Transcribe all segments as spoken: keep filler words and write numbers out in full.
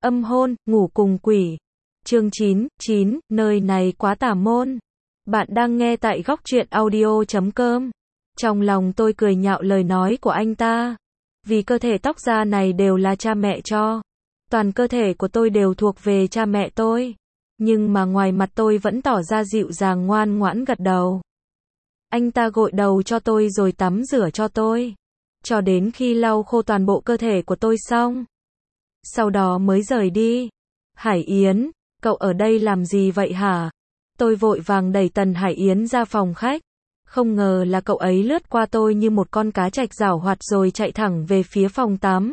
Âm hôn, ngủ cùng quỷ. Chương chín, chín, nơi này quá tà môn. Bạn đang nghe tại góc truyện audio chấm com. Trong lòng tôi cười nhạo lời nói của anh ta. Vì cơ thể tóc da này đều là cha mẹ cho. Toàn cơ thể của tôi đều thuộc về cha mẹ tôi. Nhưng mà ngoài mặt tôi vẫn tỏ ra dịu dàng ngoan ngoãn gật đầu. Anh ta gội đầu cho tôi rồi tắm rửa cho tôi. Cho đến khi lau khô toàn bộ cơ thể của tôi xong. Sau đó mới rời đi. Hải Yến, cậu ở đây làm gì vậy hả? Tôi vội vàng đẩy Tần Hải Yến ra phòng khách. Không ngờ là cậu ấy lướt qua tôi như một con cá trạch giảo hoạt rồi chạy thẳng về phía phòng tắm.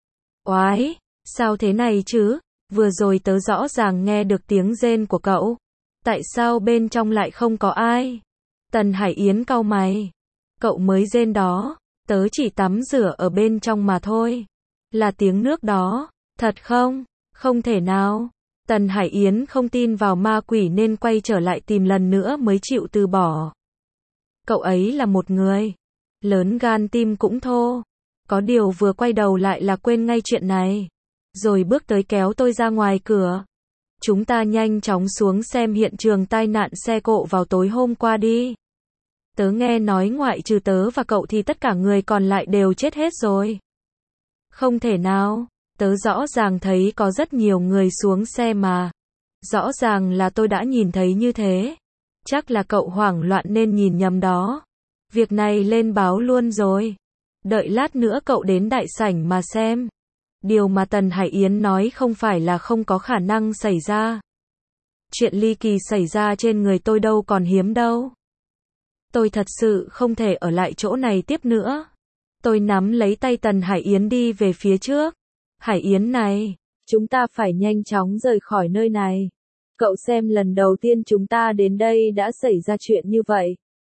Oái, sao thế này chứ? Vừa rồi tớ rõ ràng nghe được tiếng rên của cậu. Tại sao bên trong lại không có ai? Tần Hải Yến cau mày. Cậu mới rên đó, tớ chỉ tắm rửa ở bên trong mà thôi. Là tiếng nước đó, thật không? Không thể nào. Tần Hải Yến không tin vào ma quỷ nên quay trở lại tìm lần nữa mới chịu từ bỏ. Cậu ấy là một người lớn gan tim cũng thô. Có điều vừa quay đầu lại là quên ngay chuyện này. Rồi bước tới kéo tôi ra ngoài cửa. Chúng ta nhanh chóng xuống xem hiện trường tai nạn xe cộ vào tối hôm qua đi. Tớ nghe nói ngoại trừ tớ và cậu thì tất cả người còn lại đều chết hết rồi. Không thể nào, tớ rõ ràng thấy có rất nhiều người xuống xe mà. Rõ ràng là tôi đã nhìn thấy như thế. Chắc là cậu hoảng loạn nên nhìn nhầm đó. Việc này lên báo luôn rồi. Đợi lát nữa cậu đến đại sảnh mà xem. Điều mà Tần Hải Yến nói không phải là không có khả năng xảy ra. Chuyện ly kỳ xảy ra trên người tôi đâu còn hiếm đâu. Tôi thật sự không thể ở lại chỗ này tiếp nữa. Tôi nắm lấy tay Tần Hải Yến đi về phía trước. Hải Yến này, chúng ta phải nhanh chóng rời khỏi nơi này. Cậu xem lần đầu tiên chúng ta đến đây đã xảy ra chuyện như vậy.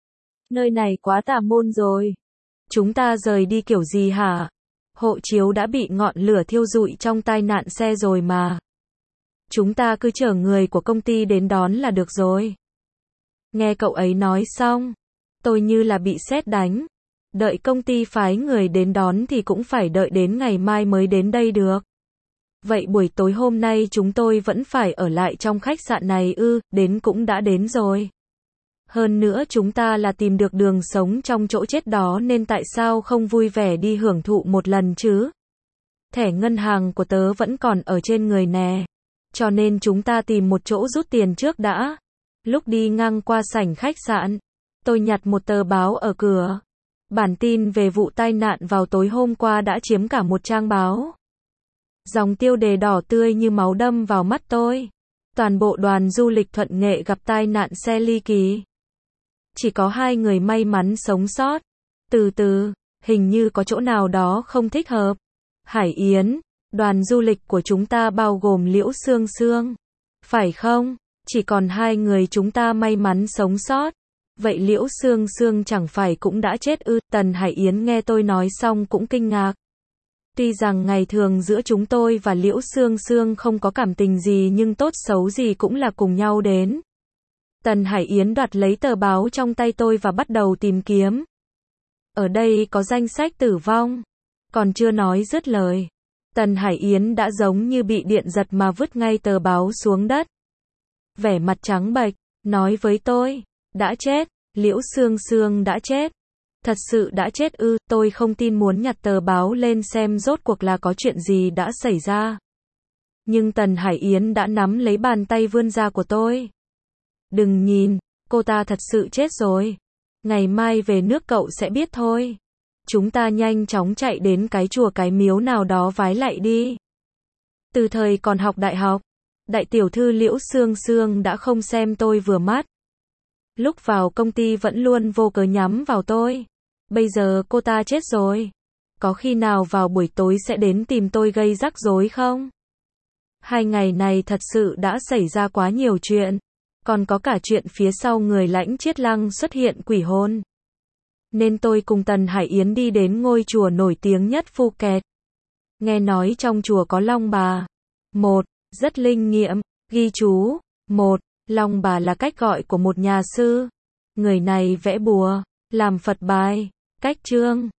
Nơi này quá tà môn rồi. Chúng ta rời đi kiểu gì hả? Hộ chiếu đã bị ngọn lửa thiêu rụi trong tai nạn xe rồi mà. Chúng ta cứ chở người của công ty đến đón là được rồi. Nghe cậu ấy nói xong, tôi như là bị sét đánh. Đợi công ty phái người đến đón thì cũng phải đợi đến ngày mai mới đến đây được. Vậy buổi tối hôm nay chúng tôi vẫn phải ở lại trong khách sạn này ư? Đến cũng đã đến rồi. Hơn nữa chúng ta là tìm được đường sống trong chỗ chết đó nên tại sao không vui vẻ đi hưởng thụ một lần chứ? Thẻ ngân hàng của tớ vẫn còn ở trên người nè. Cho nên chúng ta tìm một chỗ rút tiền trước đã. Lúc đi ngang qua sảnh khách sạn, tôi nhặt một tờ báo ở cửa. Bản tin về vụ tai nạn vào tối hôm qua đã chiếm cả một trang báo. Dòng tiêu đề đỏ tươi như máu đâm vào mắt tôi. Toàn bộ đoàn du lịch Thuận Nghệ gặp tai nạn xe ly kỳ. Chỉ có hai người may mắn sống sót. Từ từ, hình như có chỗ nào đó không thích hợp. Hải Yến, đoàn du lịch của chúng ta bao gồm Liễu Sương Sương. Phải không? Chỉ còn hai người chúng ta may mắn sống sót. Vậy Liễu Sương Sương chẳng phải cũng đã chết ư? Tần Hải Yến nghe tôi nói xong cũng kinh ngạc. Tuy rằng ngày thường giữa chúng tôi và Liễu Sương Sương không có cảm tình gì nhưng tốt xấu gì cũng là cùng nhau đến. Tần Hải Yến đoạt lấy tờ báo trong tay tôi và bắt đầu tìm kiếm. Ở đây có danh sách tử vong. Còn chưa nói dứt lời. Tần Hải Yến đã giống như bị điện giật mà vứt ngay tờ báo xuống đất. Vẻ mặt trắng bệch, nói với tôi. Đã chết, Liễu Sương Sương đã chết. Thật sự đã chết ư? Tôi không tin muốn nhặt tờ báo lên xem rốt cuộc là có chuyện gì đã xảy ra. Nhưng Tần Hải Yến đã nắm lấy bàn tay vươn ra của tôi. Đừng nhìn, cô ta thật sự chết rồi. Ngày mai về nước cậu sẽ biết thôi. Chúng ta nhanh chóng chạy đến cái chùa cái miếu nào đó vái lạy đi. Từ thời còn học đại học, đại tiểu thư Liễu Sương Sương đã không xem tôi vừa mắt. Lúc vào công ty vẫn luôn vô cớ nhắm vào tôi. Bây giờ cô ta chết rồi. Có khi nào vào buổi tối sẽ đến tìm tôi gây rắc rối không? Hai ngày này thật sự đã xảy ra quá nhiều chuyện. Còn có cả chuyện phía sau người Lãnh Chiết Lăng xuất hiện quỷ hồn. Nên tôi cùng Tần Hải Yến đi đến ngôi chùa nổi tiếng nhất Phuket. Nghe nói trong chùa có Long Bà. Một, rất linh nghiệm. Ghi chú. Một, Long Bà là cách gọi của một nhà sư. Người này vẽ bùa, làm Phật bài, cách chương,